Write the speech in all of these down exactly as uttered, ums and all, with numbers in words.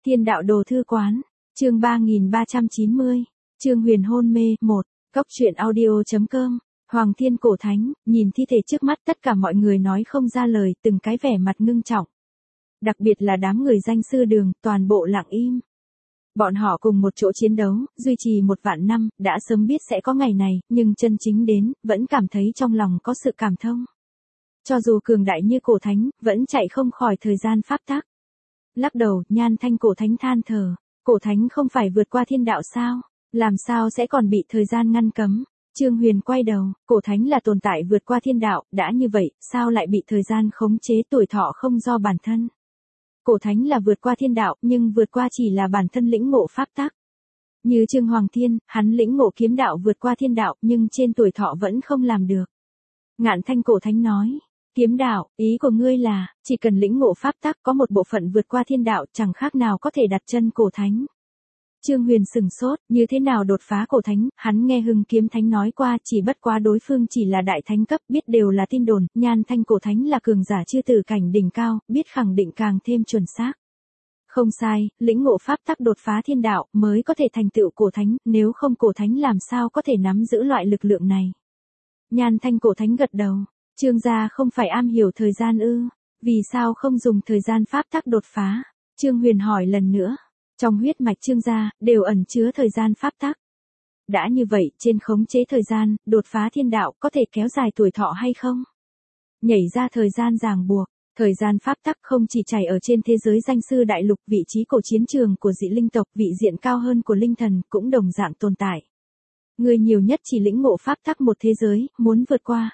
Thiên đạo đồ thư quán, chương ba nghìn ba trăm chín mươi, Trương Huyền hôn mê, một, Cốc truyện audio.com, Hoàng Thiên Cổ Thánh, nhìn thi thể trước mắt tất cả mọi người nói không ra lời, từng cái vẻ mặt ngưng trọng. Đặc biệt là đám người danh sư đường, toàn bộ lặng im. Bọn họ cùng một chỗ chiến đấu, duy trì một vạn năm, đã sớm biết sẽ có ngày này, nhưng chân chính đến, vẫn cảm thấy trong lòng có sự cảm thông. Cho dù cường đại như Cổ Thánh, vẫn chạy không khỏi thời gian pháp tắc. Lắc đầu, Nhan Thanh Cổ Thánh than thở, Cổ Thánh không phải vượt qua thiên đạo sao, làm sao sẽ còn bị thời gian ngăn cấm. Trương Huyền quay đầu, Cổ Thánh là tồn tại vượt qua thiên đạo, đã như vậy, sao lại bị thời gian khống chế tuổi thọ không do bản thân. Cổ Thánh là vượt qua thiên đạo, nhưng vượt qua chỉ là bản thân lĩnh ngộ pháp tắc. Như Trương Hoàng Thiên, hắn lĩnh ngộ kiếm đạo vượt qua thiên đạo, nhưng trên tuổi thọ vẫn không làm được. Ngạn Thanh Cổ Thánh nói, kiếm đạo, ý của ngươi là, chỉ cần lĩnh ngộ pháp tắc có một bộ phận vượt qua thiên đạo, chẳng khác nào có thể đặt chân Cổ Thánh. Trương Huyền sừng sốt, như thế nào đột phá Cổ Thánh, hắn nghe Hưng Kiếm Thánh nói qua, chỉ bất quá đối phương chỉ là đại thánh cấp, biết đều là tin đồn, Nhan Thanh Cổ Thánh là cường giả chư tử cảnh đỉnh cao, biết khẳng định càng thêm chuẩn xác. Không sai, lĩnh ngộ pháp tắc đột phá thiên đạo, mới có thể thành tựu Cổ Thánh, nếu không Cổ Thánh làm sao có thể nắm giữ loại lực lượng này. Nhan Thanh Cổ Thánh gật đầu, Trương gia không phải am hiểu thời gian ư, vì sao không dùng thời gian pháp tắc đột phá? Trương Huyền hỏi lần nữa. Trong huyết mạch Trương gia, đều ẩn chứa thời gian pháp tắc. Đã như vậy, trên khống chế thời gian, đột phá thiên đạo, có thể kéo dài tuổi thọ hay không? Nhảy ra thời gian ràng buộc, thời gian pháp tắc không chỉ chảy ở trên thế giới danh sư đại lục, vị trí cổ chiến trường của dị linh tộc, vị diện cao hơn của linh thần, cũng đồng dạng tồn tại. Người nhiều nhất chỉ lĩnh ngộ pháp tắc một thế giới, muốn vượt qua.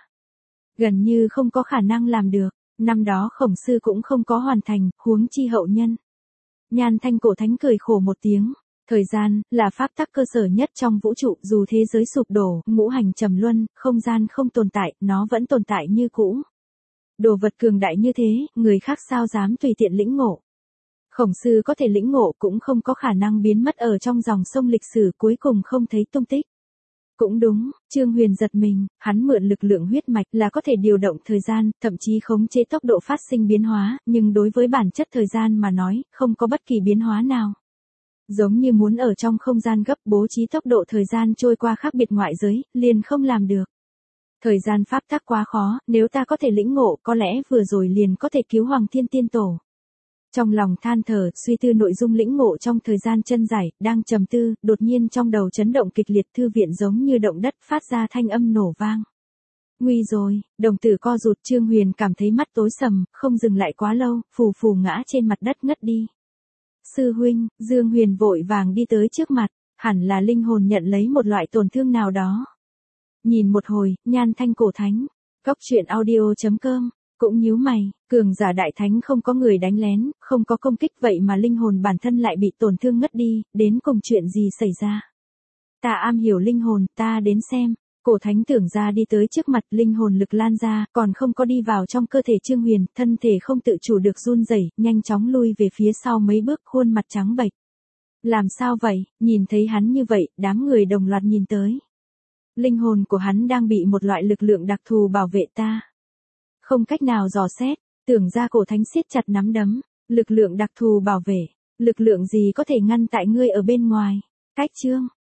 Gần như không có khả năng làm được, năm đó Khổng Sư cũng không có hoàn thành, huống chi hậu nhân. Nhan Thanh Cổ Thánh cười khổ một tiếng, thời gian, là pháp tắc cơ sở nhất trong vũ trụ, dù thế giới sụp đổ, ngũ hành trầm luân, không gian không tồn tại, nó vẫn tồn tại như cũ. Đồ vật cường đại như thế, người khác sao dám tùy tiện lĩnh ngộ. Khổng Sư có thể lĩnh ngộ cũng không có khả năng biến mất ở trong dòng sông lịch sử, cuối cùng không thấy tung tích. Cũng đúng, Trương Huyền giật mình, hắn mượn lực lượng huyết mạch là có thể điều động thời gian, thậm chí khống chế tốc độ phát sinh biến hóa, nhưng đối với bản chất thời gian mà nói, không có bất kỳ biến hóa nào. Giống như muốn ở trong không gian gấp bố trí tốc độ thời gian trôi qua khác biệt ngoại giới, liền không làm được. Thời gian pháp tắc quá khó, nếu ta có thể lĩnh ngộ, có lẽ vừa rồi liền có thể cứu Hoàng Thiên Tiên Tổ. Trong lòng than thở, suy tư nội dung lĩnh ngộ trong thời gian chân dài, đang trầm tư, đột nhiên trong đầu chấn động kịch liệt, thư viện giống như động đất, phát ra thanh âm nổ vang. Nguy rồi, đồng tử co rụt, Trương Huyền cảm thấy mắt tối sầm, không dừng lại quá lâu, phù phù ngã trên mặt đất ngất đi. Sư huynh, Dương Huyền vội vàng đi tới trước mặt, hẳn là linh hồn nhận lấy một loại tổn thương nào đó. Nhìn một hồi, Nhan Thanh Cổ Thánh, Cốc truyện audio.com. Cũng nhíu mày, cường giả đại thánh không có người đánh lén, không có công kích, vậy mà linh hồn bản thân lại bị tổn thương ngất đi, đến cùng chuyện gì xảy ra. Ta am hiểu linh hồn, ta đến xem. Cổ Thánh tưởng ra đi tới trước mặt, linh hồn lực lan ra, còn không có đi vào trong cơ thể Trương Huyền, thân thể không tự chủ được run rẩy, nhanh chóng lui về phía sau mấy bước, khuôn mặt trắng bệch. Làm sao vậy, nhìn thấy hắn như vậy, đám người đồng loạt nhìn tới. Linh hồn của hắn đang bị một loại lực lượng đặc thù bảo vệ ta. Không cách nào dò xét, tưởng ra Cổ Thánh siết chặt nắm đấm, lực lượng đặc thù bảo vệ, lực lượng gì có thể ngăn tại ngươi ở bên ngoài. Cách Trương,